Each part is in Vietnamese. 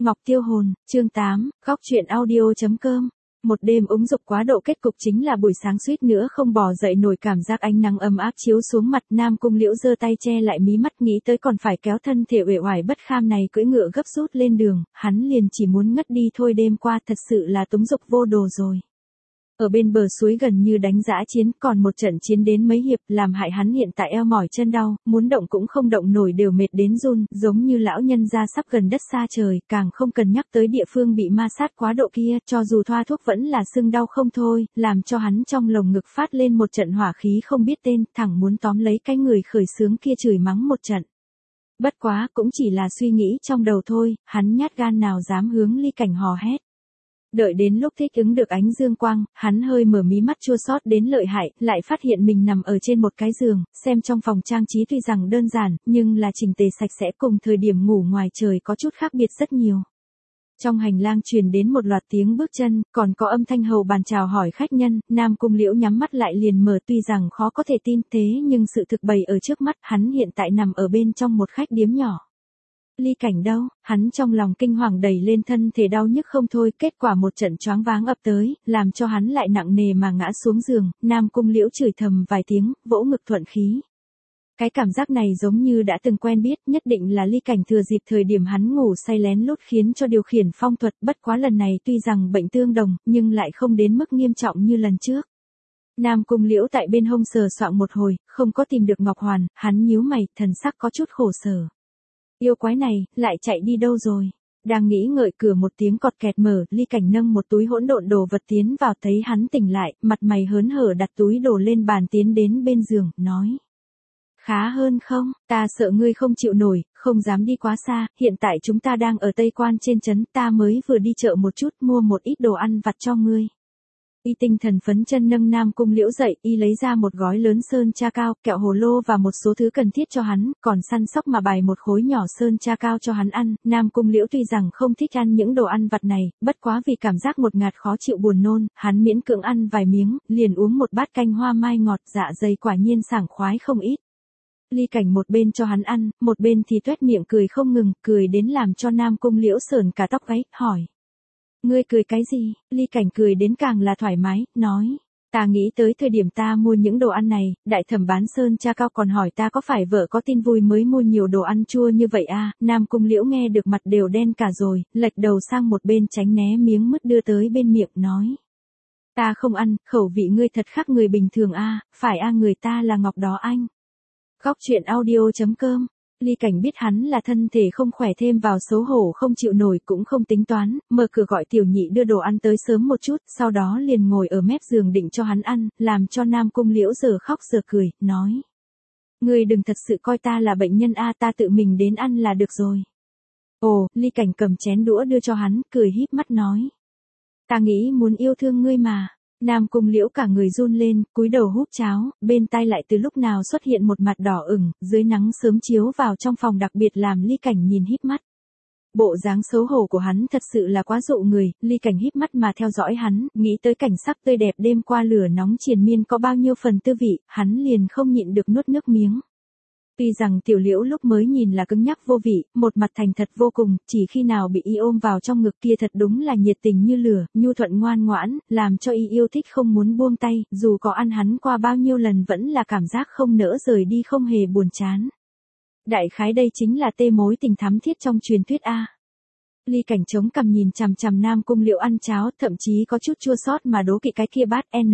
Ngọc Tiêu Hồn, chương 8, góc truyện audio.com. Một đêm úng dục quá độ, kết cục chính là buổi sáng suýt nữa không bò dậy nổi, cảm giác ánh nắng ấm áp chiếu xuống mặt. Nam Cung Liễu giơ tay che lại mí mắt, nghĩ tới còn phải kéo thân thể uể oải bất kham này cưỡi ngựa gấp rút lên đường, hắn liền chỉ muốn ngất đi thôi. Đêm qua thật sự là túng dục vô đồ rồi. Ở bên bờ suối gần như đánh dã chiến, còn một trận chiến đến mấy hiệp, làm hại hắn hiện tại eo mỏi chân đau, muốn động cũng không động nổi, đều mệt đến run, giống như lão nhân gia sắp gần đất xa trời, càng không cần nhắc tới địa phương bị ma sát quá độ kia, cho dù thoa thuốc vẫn là sưng đau không thôi, làm cho hắn trong lồng ngực phát lên một trận hỏa khí không biết tên, thẳng muốn tóm lấy cái người khởi xướng kia chửi mắng một trận. Bất quá, cũng chỉ là suy nghĩ trong đầu thôi, hắn nhát gan nào dám hướng Ly Cảnh hò hét. Đợi đến lúc thích ứng được ánh dương quang, hắn hơi mở mí mắt chua xót đến lợi hại, lại phát hiện mình nằm ở trên một cái giường, xem trong phòng trang trí tuy rằng đơn giản, nhưng là chỉnh tề sạch sẽ, cùng thời điểm ngủ ngoài trời có chút khác biệt rất nhiều. Trong hành lang truyền đến một loạt tiếng bước chân, còn có âm thanh hầu bàn chào hỏi khách nhân. Nam Cung Liễu nhắm mắt lại liền mở, tuy rằng khó có thể tin, thế nhưng sự thực bày ở trước mắt, hắn hiện tại nằm ở bên trong một khách điếm nhỏ. Ly Cảnh đâu? Hắn trong lòng kinh hoàng đẩy lên, thân thể đau nhức không thôi, kết quả một trận choáng váng ập tới, làm cho hắn lại nặng nề mà ngã xuống giường. Nam Cung Liễu chửi thầm vài tiếng, vỗ ngực thuận khí. Cái cảm giác này giống như đã từng quen biết, nhất định là Ly Cảnh thừa dịp thời điểm hắn ngủ say lén lút khiến cho điều khiển phong thuật, bất quá lần này tuy rằng bệnh tương đồng, nhưng lại không đến mức nghiêm trọng như lần trước. Nam Cung Liễu tại bên hông sờ soạng một hồi, không có tìm được Ngọc Hoàn, hắn nhíu mày, thần sắc có chút khổ sở. Yêu quái này, lại chạy đi đâu rồi? Đang nghĩ ngợi, cửa một tiếng cọt kẹt mở, Ly Cảnh nâng một túi hỗn độn đồ vật tiến vào, thấy hắn tỉnh lại, mặt mày hớn hở đặt túi đồ lên bàn tiến đến bên giường, nói. Khá hơn không? Ta sợ ngươi không chịu nổi, không dám đi quá xa, hiện tại chúng ta đang ở Tây Quan trên trấn, ta mới vừa đi chợ một chút, mua một ít đồ ăn vặt cho ngươi. Y tinh thần phấn chân nâng Nam Cung Liễu dậy, y lấy ra một gói lớn sơn cha cao, kẹo hồ lô và một số thứ cần thiết cho hắn, còn săn sóc mà bày một khối nhỏ sơn cha cao cho hắn ăn. Nam Cung Liễu tuy rằng không thích ăn những đồ ăn vặt này, bất quá vì cảm giác một ngạt khó chịu buồn nôn, hắn miễn cưỡng ăn vài miếng, liền uống một bát canh hoa mai ngọt, dạ dày quả nhiên sảng khoái không ít. Ly Cảnh một bên cho hắn ăn, một bên thì tuét miệng cười không ngừng, cười đến làm cho Nam Cung Liễu sởn cả tóc gáy, hỏi. Ngươi cười cái gì? Ly Cảnh cười đến càng là thoải mái, nói. Ta nghĩ tới thời điểm ta mua những đồ ăn này, đại thẩm bán sơn cha cao còn hỏi ta có phải vợ có tin vui mới mua nhiều đồ ăn chua như vậy à? Nam Cung Liễu nghe được mặt đều đen cả rồi, lệch đầu sang một bên tránh né miếng mứt đưa tới bên miệng, nói. Ta không ăn, khẩu vị ngươi thật khác người bình thường à, phải à, người ta là Ngọc đó anh. Góc truyện audio.com. Ly Cảnh biết hắn là thân thể không khỏe, thêm vào xấu hổ không chịu nổi, cũng không tính toán, mở cửa gọi tiểu nhị đưa đồ ăn tới sớm một chút, sau đó liền ngồi ở mép giường định cho hắn ăn, làm cho Nam Cung Liễu giờ khóc giờ cười, nói. Ngươi đừng thật sự coi ta là bệnh nhân a, ta tự mình đến ăn là được rồi. Ồ, Ly Cảnh cầm chén đũa đưa cho hắn, cười híp mắt nói. Ta nghĩ muốn yêu thương ngươi mà. Nam Cung Liễu cả người run lên, cúi đầu húp cháo, bên tai lại từ lúc nào xuất hiện một mặt đỏ ửng, dưới nắng sớm chiếu vào trong phòng đặc biệt làm Ly Cảnh nhìn híp mắt. Bộ dáng xấu hổ của hắn thật sự là quá dụ người, Ly Cảnh híp mắt mà theo dõi hắn, nghĩ tới cảnh sắc tươi đẹp đêm qua lửa nóng triền miên có bao nhiêu phần tư vị, hắn liền không nhịn được nuốt nước miếng. Tuy rằng Tiểu Liễu lúc mới nhìn là cứng nhắc vô vị, một mặt thành thật vô cùng, chỉ khi nào bị y ôm vào trong ngực kia thật đúng là nhiệt tình như lửa, nhu thuận ngoan ngoãn, làm cho y yêu thích không muốn buông tay, dù có ăn hắn qua bao nhiêu lần vẫn là cảm giác không nỡ rời đi, không hề buồn chán. Đại khái đây chính là tê mối tình thắm thiết trong truyền thuyết a. Ly Cảnh chống cằm nhìn chằm chằm Nam Cung Liễu ăn cháo, thậm chí có chút chua xót mà đố kỵ cái kia bát N.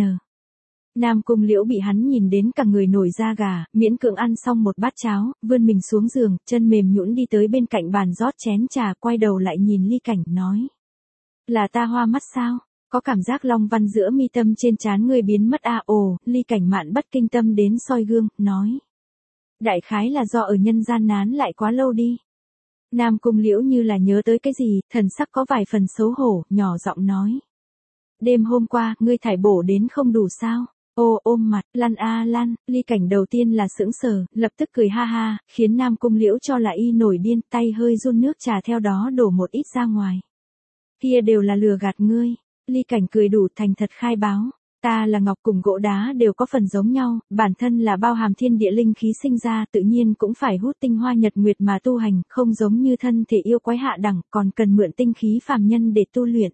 Nam Cung Liễu bị hắn nhìn đến cả người nổi da gà, miễn cưỡng ăn xong một bát cháo, vươn mình xuống giường, chân mềm nhũn đi tới bên cạnh bàn rót chén trà, quay đầu lại nhìn Ly Cảnh, nói. Là ta hoa mắt sao? Có cảm giác long văn giữa mi tâm trên trán ngươi biến mất à? Ồ, Ly Cảnh mạn bất kinh tâm đến soi gương, nói. Đại khái là do ở nhân gian nán lại quá lâu đi. Nam Cung Liễu như là nhớ tới cái gì, thần sắc có vài phần xấu hổ, nhỏ giọng nói. Đêm hôm qua, ngươi thải bổ đến không đủ sao? Ô ôm mặt, lăn a lăn, Ly Cảnh đầu tiên là sững sờ, lập tức cười ha ha, khiến Nam Cung Liễu cho là y nổi điên, tay hơi run nước trà theo đó đổ một ít ra ngoài. Kia đều là lừa gạt ngươi, Ly Cảnh cười đủ thành thật khai báo. Ta là ngọc cùng gỗ đá đều có phần giống nhau, bản thân là bao hàm thiên địa linh khí sinh ra tự nhiên cũng phải hút tinh hoa nhật nguyệt mà tu hành, không giống như thân thể yêu quái hạ đẳng, còn cần mượn tinh khí phàm nhân để tu luyện.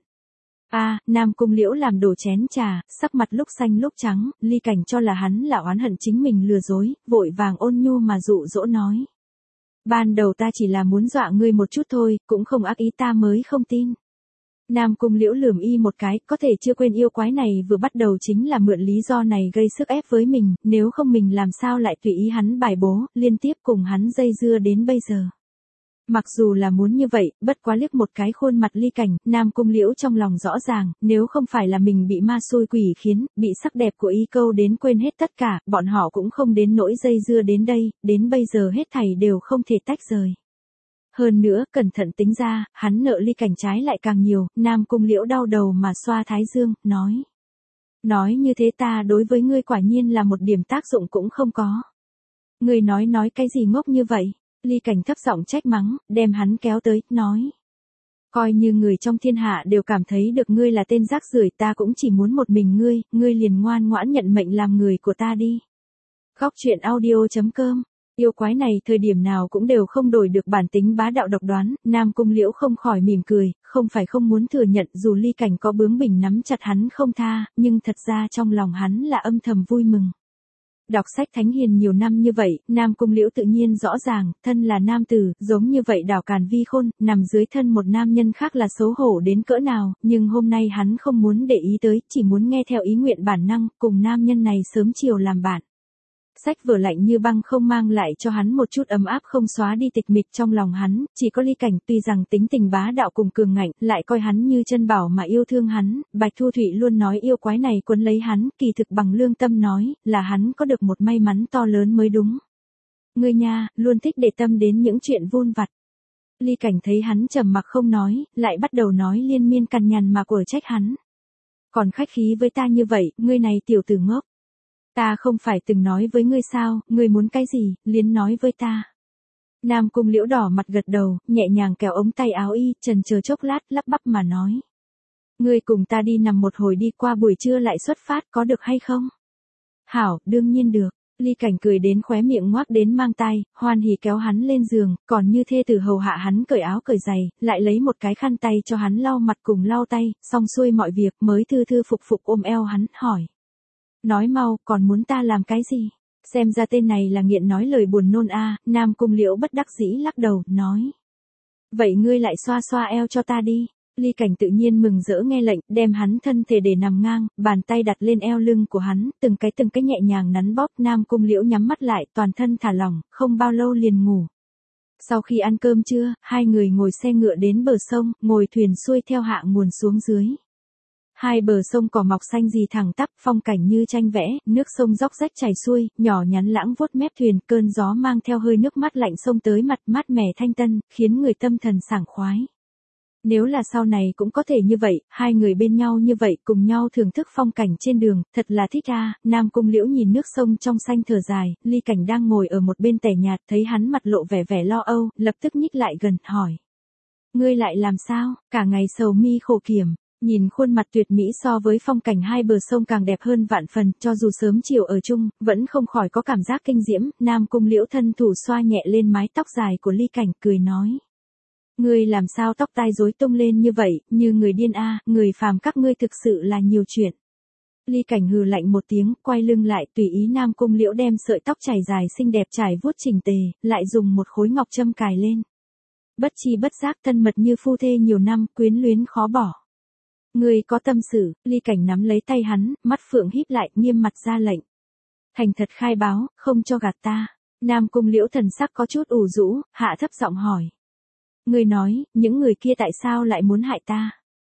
Nam Cung Liễu làm đổ chén trà, sắc mặt lúc xanh lúc trắng, Ly Cảnh cho là hắn là oán hận chính mình lừa dối, vội vàng ôn nhu mà dụ dỗ nói. Ban đầu ta chỉ là muốn dọa ngươi một chút thôi, cũng không ác ý ta mới không tin. Nam Cung Liễu lườm y một cái, có thể chưa quên yêu quái này vừa bắt đầu chính là mượn lý do này gây sức ép với mình, nếu không mình làm sao lại tùy ý hắn bài bố, liên tiếp cùng hắn dây dưa đến bây giờ. Mặc dù là muốn như vậy, bất quá liếc một cái khuôn mặt Ly Cảnh, Nam Cung Liễu trong lòng rõ ràng, nếu không phải là mình bị ma xui quỷ khiến, bị sắc đẹp của y câu đến quên hết tất cả, bọn họ cũng không đến nỗi dây dưa đến đây, đến bây giờ hết thảy đều không thể tách rời. Hơn nữa, cẩn thận tính ra, hắn nợ Ly Cảnh trái lại càng nhiều, Nam Cung Liễu đau đầu mà xoa thái dương, nói. Nói như thế ta đối với ngươi quả nhiên là một điểm tác dụng cũng không có. Ngươi nói cái gì ngốc như vậy? Ly Cảnh thấp giọng trách mắng, đem hắn kéo tới, nói. Coi như người trong thiên hạ đều cảm thấy được ngươi là tên rác rưởi, ta cũng chỉ muốn một mình ngươi liền ngoan ngoãn nhận mệnh làm người của ta đi. Góc truyện audio.com. Yêu quái này thời điểm nào cũng đều không đổi được bản tính bá đạo độc đoán, Nam Cung Liễu không khỏi mỉm cười, không phải không muốn thừa nhận dù Ly Cảnh có bướng bỉnh nắm chặt hắn không tha, nhưng thật ra trong lòng hắn là âm thầm vui mừng. Đọc sách thánh hiền nhiều năm như vậy, Nam Cung Liễu tự nhiên rõ ràng, thân là nam tử, giống như vậy đảo càn vi khôn, nằm dưới thân một nam nhân khác là xấu hổ đến cỡ nào, nhưng hôm nay hắn không muốn để ý tới, chỉ muốn nghe theo ý nguyện bản năng, cùng nam nhân này sớm chiều làm bạn. Sách vở lạnh như băng không mang lại cho hắn một chút ấm áp không xóa đi tịch mịch trong lòng hắn, chỉ có Ly Cảnh tuy rằng tính tình bá đạo cùng cường ngạnh, lại coi hắn như chân bảo mà yêu thương hắn, Bạch Thu Thủy luôn nói yêu quái này quấn lấy hắn, kỳ thực bằng lương tâm nói, là hắn có được một may mắn to lớn mới đúng. Ngươi nha, luôn thích để tâm đến những chuyện vun vặt. Ly Cảnh thấy hắn trầm mặc không nói, lại bắt đầu nói liên miên cằn nhằn mà quở trách hắn. Còn khách khí với ta như vậy, ngươi này tiểu tử ngốc. Ta không phải từng nói với ngươi sao, ngươi muốn cái gì, liền nói với ta. Nam Cung Liễu đỏ mặt gật đầu, nhẹ nhàng kéo ống tay áo y, chần chờ chốc lát, lắp bắp mà nói. Ngươi cùng ta đi nằm một hồi đi qua buổi trưa lại xuất phát có được hay không? Hảo, đương nhiên được. Ly Cảnh cười đến khóe miệng ngoác đến mang tai, hoan hỉ kéo hắn lên giường, còn như thê tử hầu hạ hắn cởi áo cởi giày, lại lấy một cái khăn tay cho hắn lau mặt cùng lau tay, xong xuôi mọi việc mới thư thư phục phục ôm eo hắn, hỏi. Nói mau, còn muốn ta làm cái gì? Xem ra tên này là nghiện nói lời buồn nôn Nam Cung Liễu bất đắc dĩ lắc đầu, nói. Vậy ngươi lại xoa xoa eo cho ta đi. Ly Cảnh tự nhiên mừng rỡ nghe lệnh, đem hắn thân thể để nằm ngang, bàn tay đặt lên eo lưng của hắn, từng cái nhẹ nhàng nắn bóp, Nam Cung Liễu nhắm mắt lại, toàn thân thả lỏng, không bao lâu liền ngủ. Sau khi ăn cơm trưa, hai người ngồi xe ngựa đến bờ sông, ngồi thuyền xuôi theo hạ nguồn xuống dưới. Hai bờ sông cỏ mọc xanh rì thẳng tắp, phong cảnh như tranh vẽ, nước sông róc rách chảy xuôi, nhỏ nhắn lãng vuốt mép thuyền, cơn gió mang theo hơi nước mát lạnh xông tới mặt, mát mẻ thanh tân, khiến người tâm thần sảng khoái. Nếu là sau này cũng có thể như vậy, hai người bên nhau như vậy, cùng nhau thưởng thức phong cảnh trên đường, thật là thích Nam Cung Liễu nhìn nước sông trong xanh thở dài, Ly Cảnh đang ngồi ở một bên tẻ nhạt, thấy hắn mặt lộ vẻ lo âu, lập tức nhích lại gần, hỏi. Ngươi lại làm sao, cả ngày sầu mi khổ kiểm. Nhìn khuôn mặt tuyệt mỹ so với phong cảnh hai bờ sông càng đẹp hơn vạn phần, cho dù sớm chiều ở chung, vẫn không khỏi có cảm giác kinh diễm, Nam Cung Liễu thân thủ xoa nhẹ lên mái tóc dài của Ly Cảnh, cười nói. Ngươi làm sao tóc tai rối tung lên như vậy, như người điên người phàm các ngươi thực sự là nhiều chuyện. Ly Cảnh hừ lạnh một tiếng, quay lưng lại, tùy ý Nam Cung Liễu đem sợi tóc chảy dài xinh đẹp trải vuốt chỉnh tề, lại dùng một khối ngọc châm cài lên. Bất chi bất giác thân mật như phu thê nhiều năm, quyến luyến khó bỏ. Ngươi có tâm sự, Ly Cảnh nắm lấy tay hắn, mắt phượng híp lại, nghiêm mặt ra lệnh. Thành thật khai báo, không cho gạt ta. Nam Cung Liễu thần sắc có chút ủ rũ, hạ thấp giọng hỏi. Ngươi nói, những người kia tại sao lại muốn hại ta?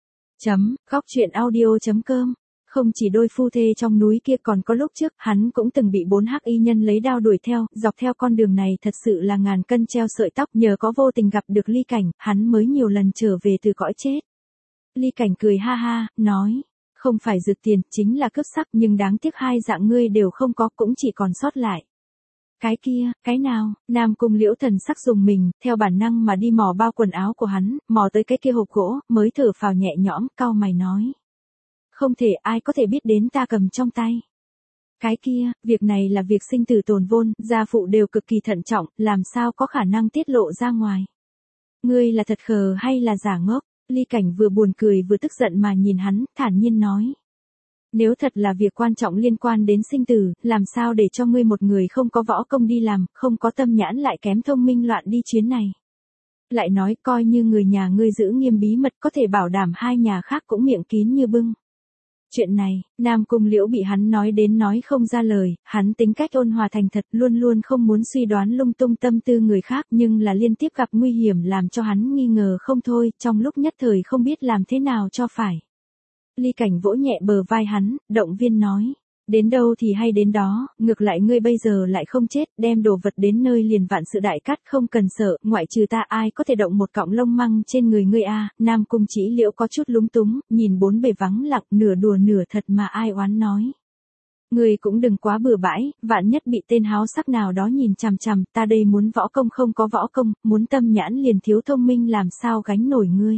Góc truyện audio.com. Không chỉ đôi phu thê trong núi kia, còn có lúc trước, hắn cũng từng bị 4 hắc y nhân lấy đao đuổi theo, dọc theo con đường này thật sự là ngàn cân treo sợi tóc, nhờ có vô tình gặp được Ly Cảnh, hắn mới nhiều lần trở về từ cõi chết. Ly Cảnh cười ha ha, nói, không phải rực tiền, chính là cướp sắc, nhưng đáng tiếc hai dạng ngươi đều không có, cũng chỉ còn sót lại. Cái kia, cái nào? Nam Cung Liễu thần sắc dùng mình, theo bản năng mà đi mò bao quần áo của hắn, mò tới cái kia hộp gỗ, mới thở phào nhẹ nhõm, cau mày nói. Không thể, ai có thể biết đến ta cầm trong tay. Cái kia, việc này là việc sinh tử tồn vong, gia phụ đều cực kỳ thận trọng, làm sao có khả năng tiết lộ ra ngoài. Ngươi là thật khờ hay là giả ngốc? Ly Cảnh vừa buồn cười vừa tức giận mà nhìn hắn, thản nhiên nói. Nếu thật là việc quan trọng liên quan đến sinh tử, làm sao để cho ngươi một người không có võ công đi làm, không có tâm nhãn lại kém thông minh loạn đi chuyến này. Lại nói coi như người nhà ngươi giữ nghiêm bí mật có thể bảo đảm hai nhà khác cũng miệng kín như bưng. Chuyện này, Nam Cung Liễu bị hắn nói đến nói không ra lời, hắn tính cách ôn hòa thành thật luôn luôn không muốn suy đoán lung tung tâm tư người khác nhưng là liên tiếp gặp nguy hiểm làm cho hắn nghi ngờ không thôi, trong lúc nhất thời không biết làm thế nào cho phải. Ly Cảnh vỗ nhẹ bờ vai hắn, động viên nói. Đến đâu thì hay đến đó, ngược lại ngươi bây giờ lại không chết, đem đồ vật đến nơi liền vạn sự đại cát không cần sợ, ngoại trừ ta ai có thể động một cọng lông măng trên người ngươi a. Nam Cung Chỉ Liễu có chút lúng túng, nhìn bốn bề vắng lặng, nửa đùa nửa thật mà ai oán nói. Ngươi cũng đừng quá bừa bãi, vạn nhất bị tên háo sắc nào đó nhìn chằm chằm, ta đây muốn võ công không có võ công, muốn tâm nhãn liền thiếu thông minh làm sao gánh nổi ngươi.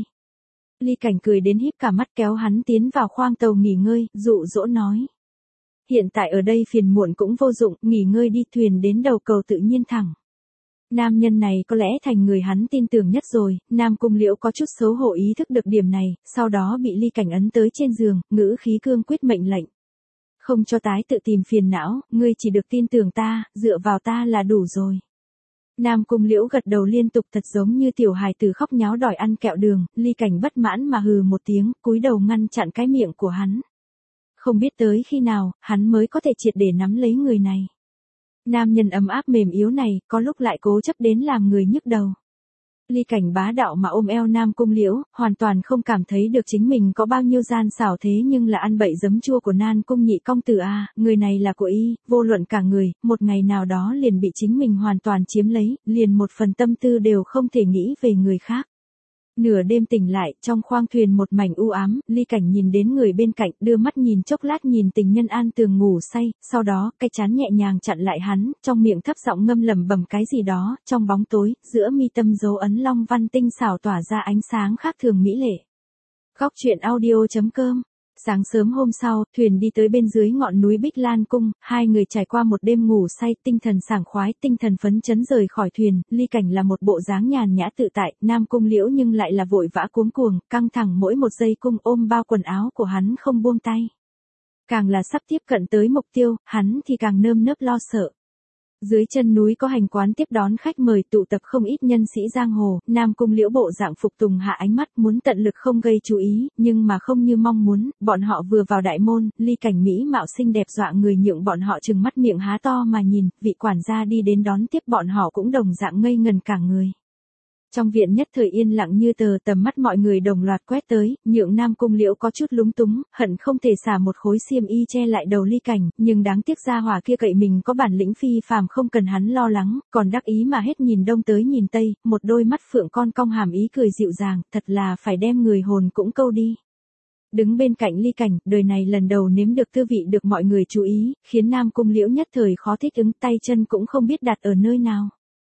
Ly Cảnh cười đến híp cả mắt kéo hắn tiến vào khoang tàu nghỉ ngơi, dụ dỗ nói. Hiện tại ở đây phiền muộn cũng vô dụng, nghỉ ngơi đi, thuyền đến đầu cầu tự nhiên thẳng. Nam nhân này có lẽ thành người hắn tin tưởng nhất rồi, Nam Cung Liễu có chút xấu hổ ý thức được điểm này, sau đó bị Ly Cảnh ấn tới trên giường, ngữ khí cương quyết mệnh lệnh. Không cho tái tự tìm phiền não, ngươi chỉ được tin tưởng ta, dựa vào ta là đủ rồi. Nam Cung Liễu gật đầu liên tục thật giống như tiểu hài tử khóc nháo đòi ăn kẹo đường, Ly Cảnh bất mãn mà hừ một tiếng, cúi đầu ngăn chặn cái miệng của hắn. Không biết tới khi nào, hắn mới có thể triệt để nắm lấy người này. Nam nhân ấm áp mềm yếu này, có lúc lại cố chấp đến làm người nhức đầu. Ly Cảnh bá đạo mà ôm eo Nam Cung Liễu, hoàn toàn không cảm thấy được chính mình có bao nhiêu gian xảo thế nhưng là ăn bậy giấm chua của Nan Cung nhị công tử a, người này là của y, vô luận cả người, một ngày nào đó liền bị chính mình hoàn toàn chiếm lấy, liền một phần tâm tư đều không thể nghĩ về người khác. Nửa đêm tỉnh lại, trong khoang thuyền một mảnh u ám, Ly Cảnh nhìn đến người bên cạnh, đưa mắt nhìn chốc lát nhìn tình nhân an tường ngủ say, sau đó, cái chán nhẹ nhàng chặn lại hắn, trong miệng thấp giọng ngâm lẩm bẩm cái gì đó, trong bóng tối, giữa mi tâm dấu ấn long văn tinh xảo tỏa ra ánh sáng khác thường mỹ lệ. Góc truyện audio.com. Sáng sớm hôm sau, thuyền đi tới bên dưới ngọn núi Bích Lan Cung, hai người trải qua một đêm ngủ say, tinh thần sảng khoái, tinh thần phấn chấn rời khỏi thuyền, Ly Cảnh là một bộ dáng nhàn nhã tự tại, Nam Cung Liễu nhưng lại là vội vã cuống cuồng, căng thẳng mỗi một giây cung ôm bao quần áo của hắn không buông tay. Càng là sắp tiếp cận tới mục tiêu, hắn thì càng nơm nớp lo sợ. Dưới chân núi có hành quán tiếp đón khách mời tụ tập không ít nhân sĩ giang hồ, Nam Cung Liễu bộ dạng phục tùng hạ ánh mắt muốn tận lực không gây chú ý, nhưng mà không như mong muốn, bọn họ vừa vào đại môn, Ly Cảnh mỹ mạo xinh đẹp dọa người nhượng bọn họ trừng mắt miệng há to mà nhìn, vị quản gia đi đến đón tiếp bọn họ cũng đồng dạng ngây ngần cả người. Trong viện nhất thời yên lặng như tờ, tầm mắt mọi người đồng loạt quét tới, nhượng Nam Cung Liễu có chút lúng túng, hận không thể xả một khối xiêm y che lại đầu Ly Cảnh, nhưng đáng tiếc gia hỏa kia cậy mình có bản lĩnh phi phàm không cần hắn lo lắng, còn đắc ý mà hết nhìn đông tới nhìn tây, một đôi mắt phượng con cong hàm ý cười dịu dàng, thật là phải đem người hồn cũng câu đi. Đứng bên cạnh Ly Cảnh, đời này lần đầu nếm được tư vị được mọi người chú ý, khiến Nam Cung Liễu nhất thời khó thích ứng, tay chân cũng không biết đặt ở nơi nào.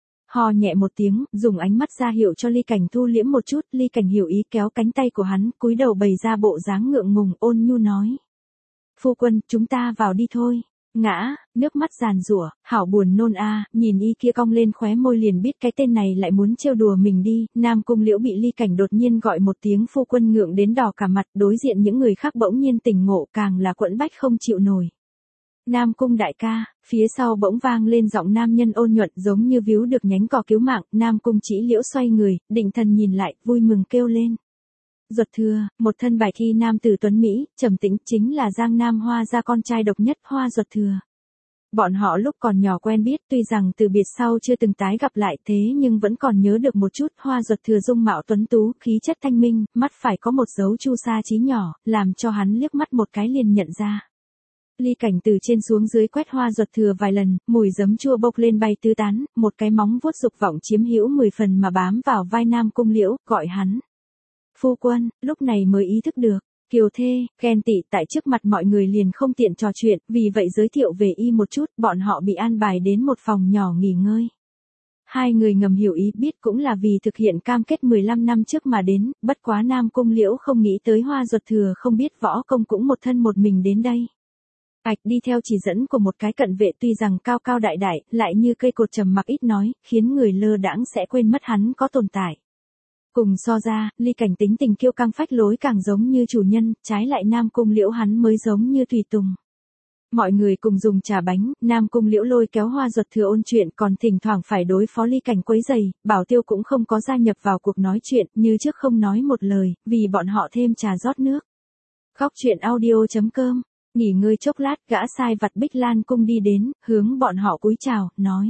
Hò nhẹ một tiếng, dùng ánh mắt ra hiệu cho Ly Cảnh thu liễm một chút, Ly Cảnh hiểu ý kéo cánh tay của hắn, cúi đầu bày ra bộ dáng ngượng ngùng, ôn nhu nói. Phu quân, chúng ta vào đi thôi. Ngã, nước mắt giàn giụa, hảo buồn nôn a, nhìn y kia cong lên khóe môi liền biết cái tên này lại muốn trêu đùa mình đi, Nam Cung Liễu bị Ly Cảnh đột nhiên gọi một tiếng phu quân ngượng đến đỏ cả mặt, đối diện những người khác bỗng nhiên tỉnh ngộ càng là quẫn bách không chịu nổi. Nam Cung đại ca, phía sau bỗng vang lên giọng nam nhân ôn nhuận giống như víu được nhánh cỏ cứu mạng, Nam Cung Chỉ Liễu xoay người, định thần nhìn lại, vui mừng kêu lên. Duật Thừa, một thân bài thi nam tử tuấn Mỹ, trầm tĩnh chính là Giang Nam Hoa gia con trai độc nhất Hoa Duật Thừa. Bọn họ lúc còn nhỏ quen biết tuy rằng từ biệt sau chưa từng tái gặp lại thế nhưng vẫn còn nhớ được một chút Hoa Duật Thừa dung mạo tuấn tú, khí chất thanh minh, mắt phải có một dấu chu sa chí nhỏ, làm cho hắn liếc mắt một cái liền nhận ra. Ly Cảnh từ trên xuống dưới quét Hoa Duật Thừa vài lần, mùi giấm chua bốc lên bay tứ tán, một cái móng vuốt dục vọng chiếm hữu 10 phần mà bám vào vai Nam Cung Liễu, gọi hắn. Phu quân, lúc này mới ý thức được, kiều thê, ghen tị tại trước mặt mọi người liền không tiện trò chuyện, vì vậy giới thiệu về y một chút, bọn họ bị an bài đến một phòng nhỏ nghỉ ngơi. Hai người ngầm hiểu ý biết cũng là vì thực hiện cam kết 15 năm trước mà đến, bất quá Nam Cung Liễu không nghĩ tới Hoa Duật Thừa không biết võ công cũng một thân một mình đến đây. Ảch đi theo chỉ dẫn của một cái cận vệ tuy rằng cao cao đại đại, lại như cây cột trầm mặc ít nói, khiến người lơ đãng sẽ quên mất hắn có tồn tại. Cùng so ra, Ly Cảnh tính tình kiêu căng phách lối càng giống như chủ nhân, trái lại Nam Cung Liễu hắn mới giống như tùy tùng. Mọi người cùng dùng trà bánh, Nam Cung Liễu lôi kéo Hoa Duật Thừa ôn chuyện còn thỉnh thoảng phải đối phó Ly Cảnh quấy giày, Bảo Tiêu cũng không có gia nhập vào cuộc nói chuyện, như trước không nói một lời, vì bọn họ thêm trà rót nước. Khóc chuyện audio.com, nghỉ ngơi chốc lát gã sai vặt Bích Lan Cung đi đến, hướng bọn họ cúi chào, nói.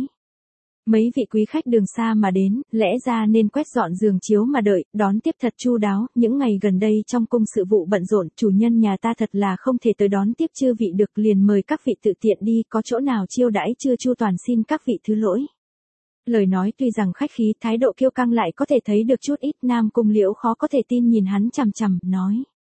Mấy vị quý khách đường xa mà đến, lẽ ra nên quét dọn giường chiếu mà đợi, đón tiếp thật chu đáo, những ngày gần đây trong cung sự vụ bận rộn, chủ nhân nhà ta thật là không thể tới đón tiếp chư vị được, liền mời các vị tự tiện đi, có chỗ nào chiêu đãi chưa chu toàn xin các vị thứ lỗi. Lời nói tuy rằng khách khí, thái độ kiêu căng lại có thể thấy được chút ít. Nam Cung Liễu khó có thể tin nhìn hắn chằm chằm, nói.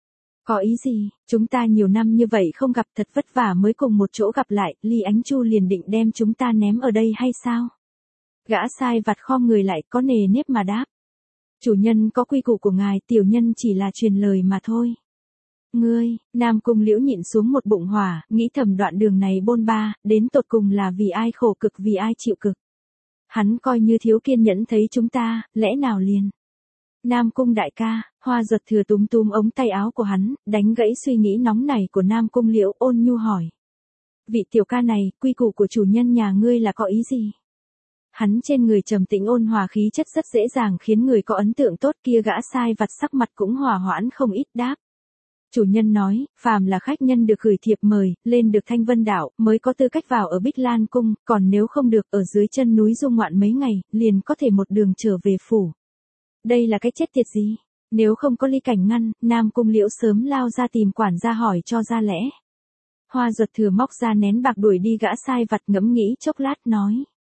Có ý gì, chúng ta nhiều năm như vậy không gặp thật vất vả mới cùng một chỗ gặp lại, Ly Ánh Chu liền định đem chúng ta ném ở đây hay sao? Gã sai vặt khom người lại có nề nếp mà đáp. Chủ nhân có quy củ của ngài, tiểu nhân chỉ là truyền lời mà thôi. Ngươi, Nam Cung Liễu nhịn xuống một bụng hỏa, nghĩ thầm đoạn đường này bôn ba, đến tột cùng là vì ai khổ cực vì ai chịu cực. Hắn coi như thiếu kiên nhẫn thấy chúng ta, lẽ nào liền. Nam Cung đại ca, Hoa Duật Thừa túm túm ống tay áo của hắn, đánh gãy suy nghĩ nóng này của Nam Cung Liễu, ôn nhu hỏi. Vị tiểu ca này, quy củ của chủ nhân nhà ngươi là có ý gì? Hắn trên người trầm tĩnh ôn hòa khí chất rất dễ dàng khiến người có ấn tượng tốt, kia gã sai vặt sắc mặt cũng hòa hoãn không ít đáp. Chủ nhân nói, phàm là khách nhân được gửi thiệp mời, lên được Thanh Vân Đảo, mới có tư cách vào ở Bích Lan Cung, còn nếu không được ở dưới chân núi dung ngoạn mấy ngày, liền có thể một đường trở về phủ. Đây là cái chết tiệt gì? Nếu không có Ly Cảnh ngăn, Nam Cung Liễu sớm lao ra tìm quản gia hỏi cho ra lẽ. Hoa Duật Thừa móc ra nén bạc đuổi đi gã sai vặt, ngẫm nghĩ chốc lát nói.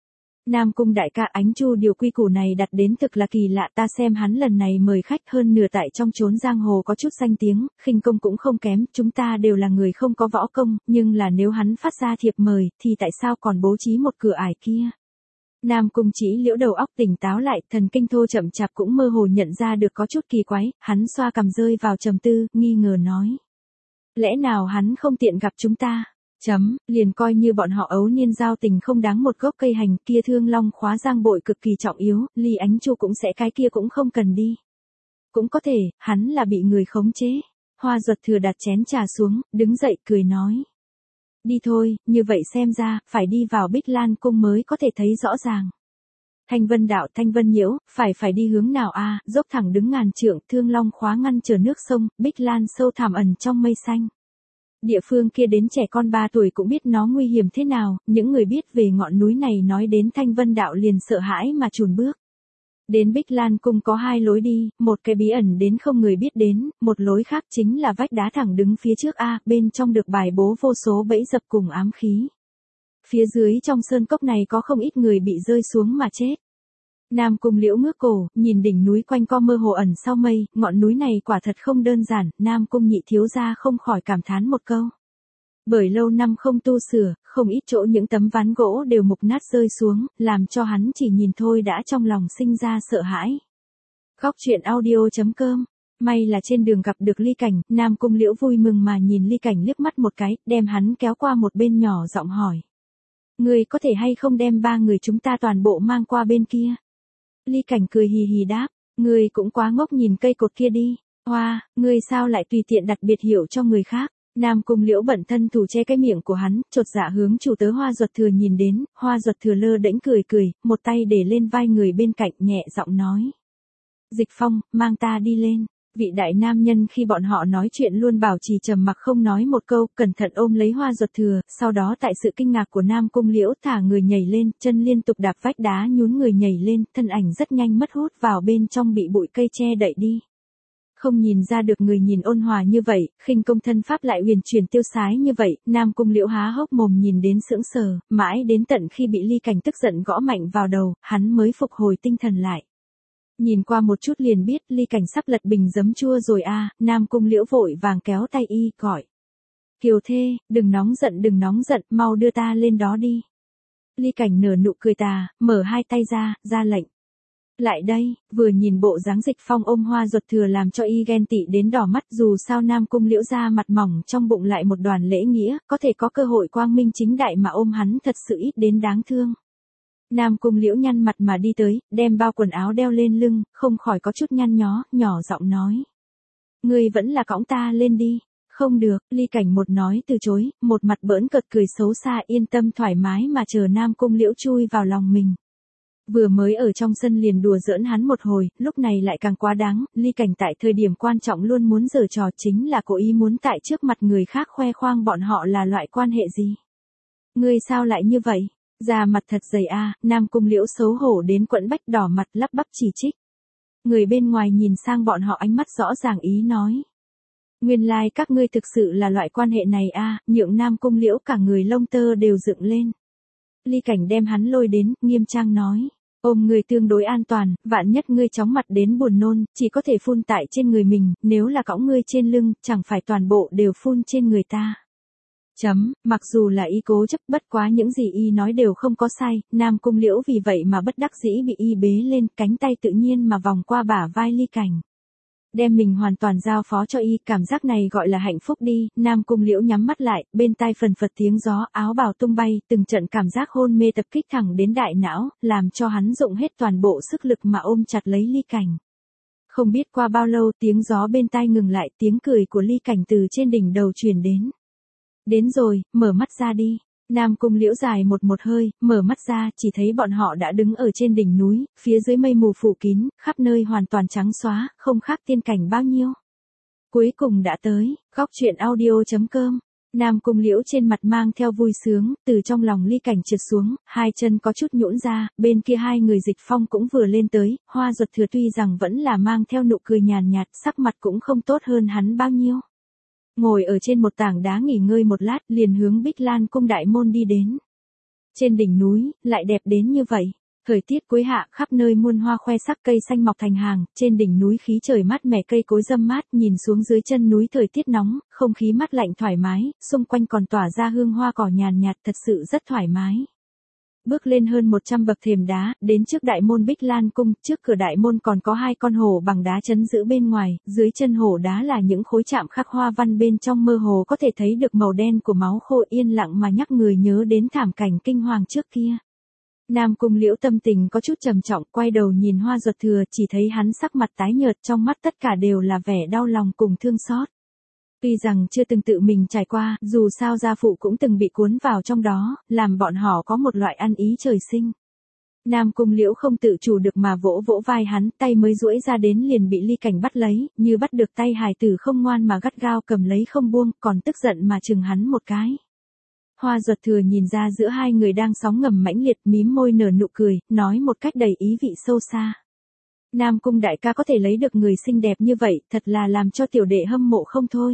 Nam Cung đại ca, Ánh Chu điều quy củ này đặt đến thực là kỳ lạ, ta xem hắn lần này mời khách hơn nửa tại trong chốn giang hồ có chút danh tiếng, khinh công cũng không kém, chúng ta đều là người không có võ công, nhưng là nếu hắn phát ra thiệp mời, thì tại sao còn bố trí một cửa ải kia? Nam Cung Chỉ Liễu đầu óc tỉnh táo lại, thần kinh thô chậm chạp cũng mơ hồ nhận ra được có chút kỳ quái, hắn xoa cằm rơi vào trầm tư, nghi ngờ nói. Lẽ nào hắn không tiện gặp chúng ta? Liền coi như bọn họ ấu niên giao tình không đáng một gốc cây hành, kia Thương Long khóa giang bội cực kỳ trọng yếu, Ly Ánh Chu cũng sẽ cái kia cũng không cần đi. Cũng có thể, hắn là bị người khống chế. Hoa Duật Thừa đặt chén trà xuống, đứng dậy cười nói. Đi thôi, như vậy xem ra, phải đi vào Bích Lan Cung mới có thể thấy rõ ràng. Thanh Vân Đạo, Thanh Vân Nhiễu, phải đi hướng nào a? Dốc thẳng đứng ngàn trượng, Thương Long khóa ngăn trở nước sông, Bích Lan sâu thẳm ẩn trong mây xanh. Địa phương kia đến trẻ con 3 tuổi cũng biết nó nguy hiểm thế nào, những người biết về ngọn núi này nói đến Thanh Vân Đạo liền sợ hãi mà chùn bước. Đến Bích Lan Cung có 2 lối đi, một cái bí ẩn đến không người biết đến, một lối khác chính là vách đá thẳng đứng phía trước bên trong được bài bố vô số bẫy dập cùng ám khí. Phía dưới trong sơn cốc này có không ít người bị rơi xuống mà chết. Nam Cung Liễu ngước cổ, nhìn đỉnh núi quanh co mơ hồ ẩn sau mây, ngọn núi này quả thật không đơn giản, Nam Cung nhị thiếu gia không khỏi cảm thán một câu. Bởi lâu năm không tu sửa, không ít chỗ những tấm ván gỗ đều mục nát rơi xuống, làm cho hắn chỉ nhìn thôi đã trong lòng sinh ra sợ hãi. Khóc chuyện audio.com, may là trên đường gặp được Ly Cảnh, Nam Cung Liễu vui mừng mà nhìn Ly Cảnh liếc mắt một cái, đem hắn kéo qua một bên nhỏ giọng hỏi. Ngươi có thể hay không đem 3 người chúng ta toàn bộ mang qua bên kia? Ly Cảnh cười hì hì đáp, ngươi cũng quá ngốc, nhìn cây cột kia đi. Hoa, ngươi sao lại tùy tiện đặt biệt hiệu cho người khác? Nam Cung Liễu bận thân thủ che cái miệng của hắn, chột dạ hướng chủ tớ Hoa Duật Thừa nhìn đến, Hoa Duật Thừa lơ đễnh cười, một tay để lên vai người bên cạnh, nhẹ giọng nói. Dịch Phong, mang ta đi lên. Vị đại nam nhân khi bọn họ nói chuyện luôn bảo trì trầm mặc không nói một câu, cẩn thận ôm lấy Hoa Duật Thừa, sau đó tại sự kinh ngạc của Nam Cung Liễu thả người nhảy lên, chân liên tục đạp vách đá nhún người nhảy lên, thân ảnh rất nhanh mất hút vào bên trong bị bụi cây che đậy đi. Không nhìn ra được người nhìn ôn hòa như vậy, khinh công thân pháp lại huyền chuyển tiêu sái như vậy, Nam Cung Liễu há hốc mồm nhìn đến sững sờ, mãi đến tận khi bị Ly Cảnh tức giận gõ mạnh vào đầu, hắn mới phục hồi tinh thần lại. Nhìn qua một chút liền biết Ly Cảnh sắp lật bình giấm chua rồi Nam Cung Liễu vội vàng kéo tay y, gọi. Kiều thê, đừng nóng giận, mau đưa ta lên đó đi. Ly Cảnh nở nụ cười tà, mở hai tay ra lệnh. Lại đây, vừa nhìn bộ dáng Dịch Phong ôm Hoa Duật Thừa làm cho y ghen tị đến đỏ mắt, dù sao Nam Cung Liễu ra mặt mỏng trong bụng lại một đoàn lễ nghĩa, có thể có cơ hội quang minh chính đại mà ôm hắn thật sự ít đến đáng thương. Nam Cung Liễu nhăn mặt mà đi tới, đem bao quần áo đeo lên lưng, không khỏi có chút nhăn nhó, nhỏ giọng nói. Ngươi vẫn là cõng ta lên đi. Không được, Ly Cảnh một nói từ chối, một mặt bỡn cợt cười xấu xa, yên tâm thoải mái mà chờ Nam Cung Liễu chui vào lòng mình. Vừa mới ở trong sân liền đùa giỡn hắn một hồi, lúc này lại càng quá đáng, Ly Cảnh tại thời điểm quan trọng luôn muốn giở trò, chính là cố ý muốn tại trước mặt người khác khoe khoang bọn họ là loại quan hệ gì. Ngươi sao lại như vậy? Da mặt thật dày a. Nam Cung Liễu xấu hổ đến quẫn bách đỏ mặt lắp bắp chỉ trích. Người bên ngoài nhìn sang bọn họ ánh mắt rõ ràng ý nói. Nguyên lai các ngươi thực sự là loại quan hệ này a. Nhượng Nam Cung Liễu cả người lông tơ đều dựng lên. Ly Cảnh đem hắn lôi đến, nghiêm trang nói. Ôm người tương đối an toàn, vạn nhất ngươi chóng mặt đến buồn nôn, chỉ có thể phun tại trên người mình, nếu là cõng ngươi trên lưng, chẳng phải toàn bộ đều phun trên người ta. Mặc dù là y cố chấp, bất quá những gì y nói đều không có sai, Nam Cung Liễu vì vậy mà bất đắc dĩ bị y bế lên, cánh tay tự nhiên mà vòng qua bả vai Ly Cảnh. Đem mình hoàn toàn giao phó cho y, cảm giác này gọi là hạnh phúc đi. Nam Cung Liễu nhắm mắt lại, bên tai phần phật tiếng gió, áo bào tung bay, từng trận cảm giác hôn mê tập kích thẳng đến đại não, làm cho hắn dụng hết toàn bộ sức lực mà ôm chặt lấy Ly Cảnh. Không biết qua bao lâu tiếng gió bên tai ngừng lại, tiếng cười của Ly Cảnh từ trên đỉnh đầu truyền đến. Đến rồi, mở mắt ra đi. Nam Cung Liễu dài một hơi, mở mắt ra, chỉ thấy bọn họ đã đứng ở trên đỉnh núi, phía dưới mây mù phủ kín, khắp nơi hoàn toàn trắng xóa, không khác tiên cảnh bao nhiêu. Cuối cùng đã tới, góc truyện audio.com. Nam Cung Liễu trên mặt mang theo vui sướng, từ trong lòng Ly Cảnh trượt xuống, hai chân có chút nhũn ra, bên kia hai người Dịch Phong cũng vừa lên tới, Hoa Duật Thừa tuy rằng vẫn là mang theo nụ cười nhàn nhạt, sắc mặt cũng không tốt hơn hắn bao nhiêu. Ngồi ở trên một tảng đá nghỉ ngơi một lát, liền hướng Bích Lan cung đại môn đi đến. Trên đỉnh núi, lại đẹp đến như vậy. Thời tiết cuối hạ, khắp nơi muôn hoa khoe sắc, cây xanh mọc thành hàng, trên đỉnh núi khí trời mát mẻ, cây cối râm mát, nhìn xuống dưới chân núi thời tiết nóng, không khí mát lạnh thoải mái, xung quanh còn tỏa ra hương hoa cỏ nhàn nhạt, thật sự rất thoải mái. Bước lên hơn 100 bậc thềm đá, đến trước đại môn Bích Lan cung, trước cửa đại môn còn có hai con hổ bằng đá chấn giữ bên ngoài, dưới chân hổ đá là những khối chạm khắc hoa văn, bên trong mơ hồ có thể thấy được màu đen của máu khô, yên lặng mà nhắc người nhớ đến thảm cảnh kinh hoàng trước kia. Nam Cung Liễu tâm tình có chút trầm trọng, quay đầu nhìn Hoa Duật Thừa, chỉ thấy hắn sắc mặt tái nhợt, trong mắt tất cả đều là vẻ đau lòng cùng thương xót. Tuy rằng chưa từng tự mình trải qua, dù sao gia phụ cũng từng bị cuốn vào trong đó, làm bọn họ có một loại ăn ý trời sinh. Nam Cung Liễu không tự chủ được mà vỗ vỗ vai hắn, tay mới duỗi ra đến liền bị Ly Cảnh bắt lấy, như bắt được tay hài tử không ngoan mà gắt gao cầm lấy không buông, còn tức giận mà chừng hắn một cái. Hoa Duật Thừa nhìn ra giữa hai người đang sóng ngầm mãnh liệt, mím môi nở nụ cười, nói một cách đầy ý vị sâu xa. Nam Cung đại ca có thể lấy được người xinh đẹp như vậy, thật là làm cho tiểu đệ hâm mộ không thôi.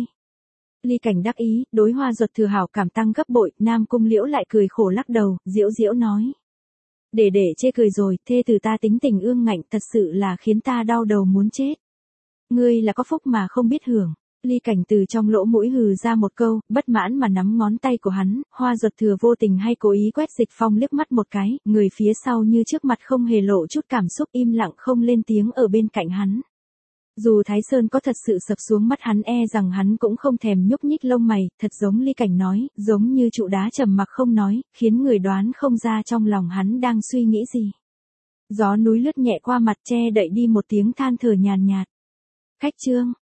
Ly Cảnh đắc ý, đối Hoa Duật Thừa hảo cảm tăng gấp bội, Nam Cung Liễu lại cười khổ lắc đầu, giễu giễu nói. Để chê cười rồi, thê từ ta tính tình ương ngạnh, thật sự là khiến ta đau đầu muốn chết. Ngươi là có phúc mà không biết hưởng. Ly Cảnh từ trong lỗ mũi hừ ra một câu, bất mãn mà nắm ngón tay của hắn, Hoa Duật Thừa vô tình hay cố ý quét Dịch Phong liếc mắt một cái, người phía sau như trước mặt không hề lộ chút cảm xúc, im lặng không lên tiếng ở bên cạnh hắn. Dù Thái Sơn có thật sự sập xuống mắt hắn, e rằng hắn cũng không thèm nhúc nhích lông mày, thật giống Ly Cảnh nói, giống như trụ đá trầm mặc không nói, khiến người đoán không ra trong lòng hắn đang suy nghĩ gì. Gió núi lướt nhẹ qua mặt che đậy đi một tiếng than thở nhàn nhạt. Khách trương.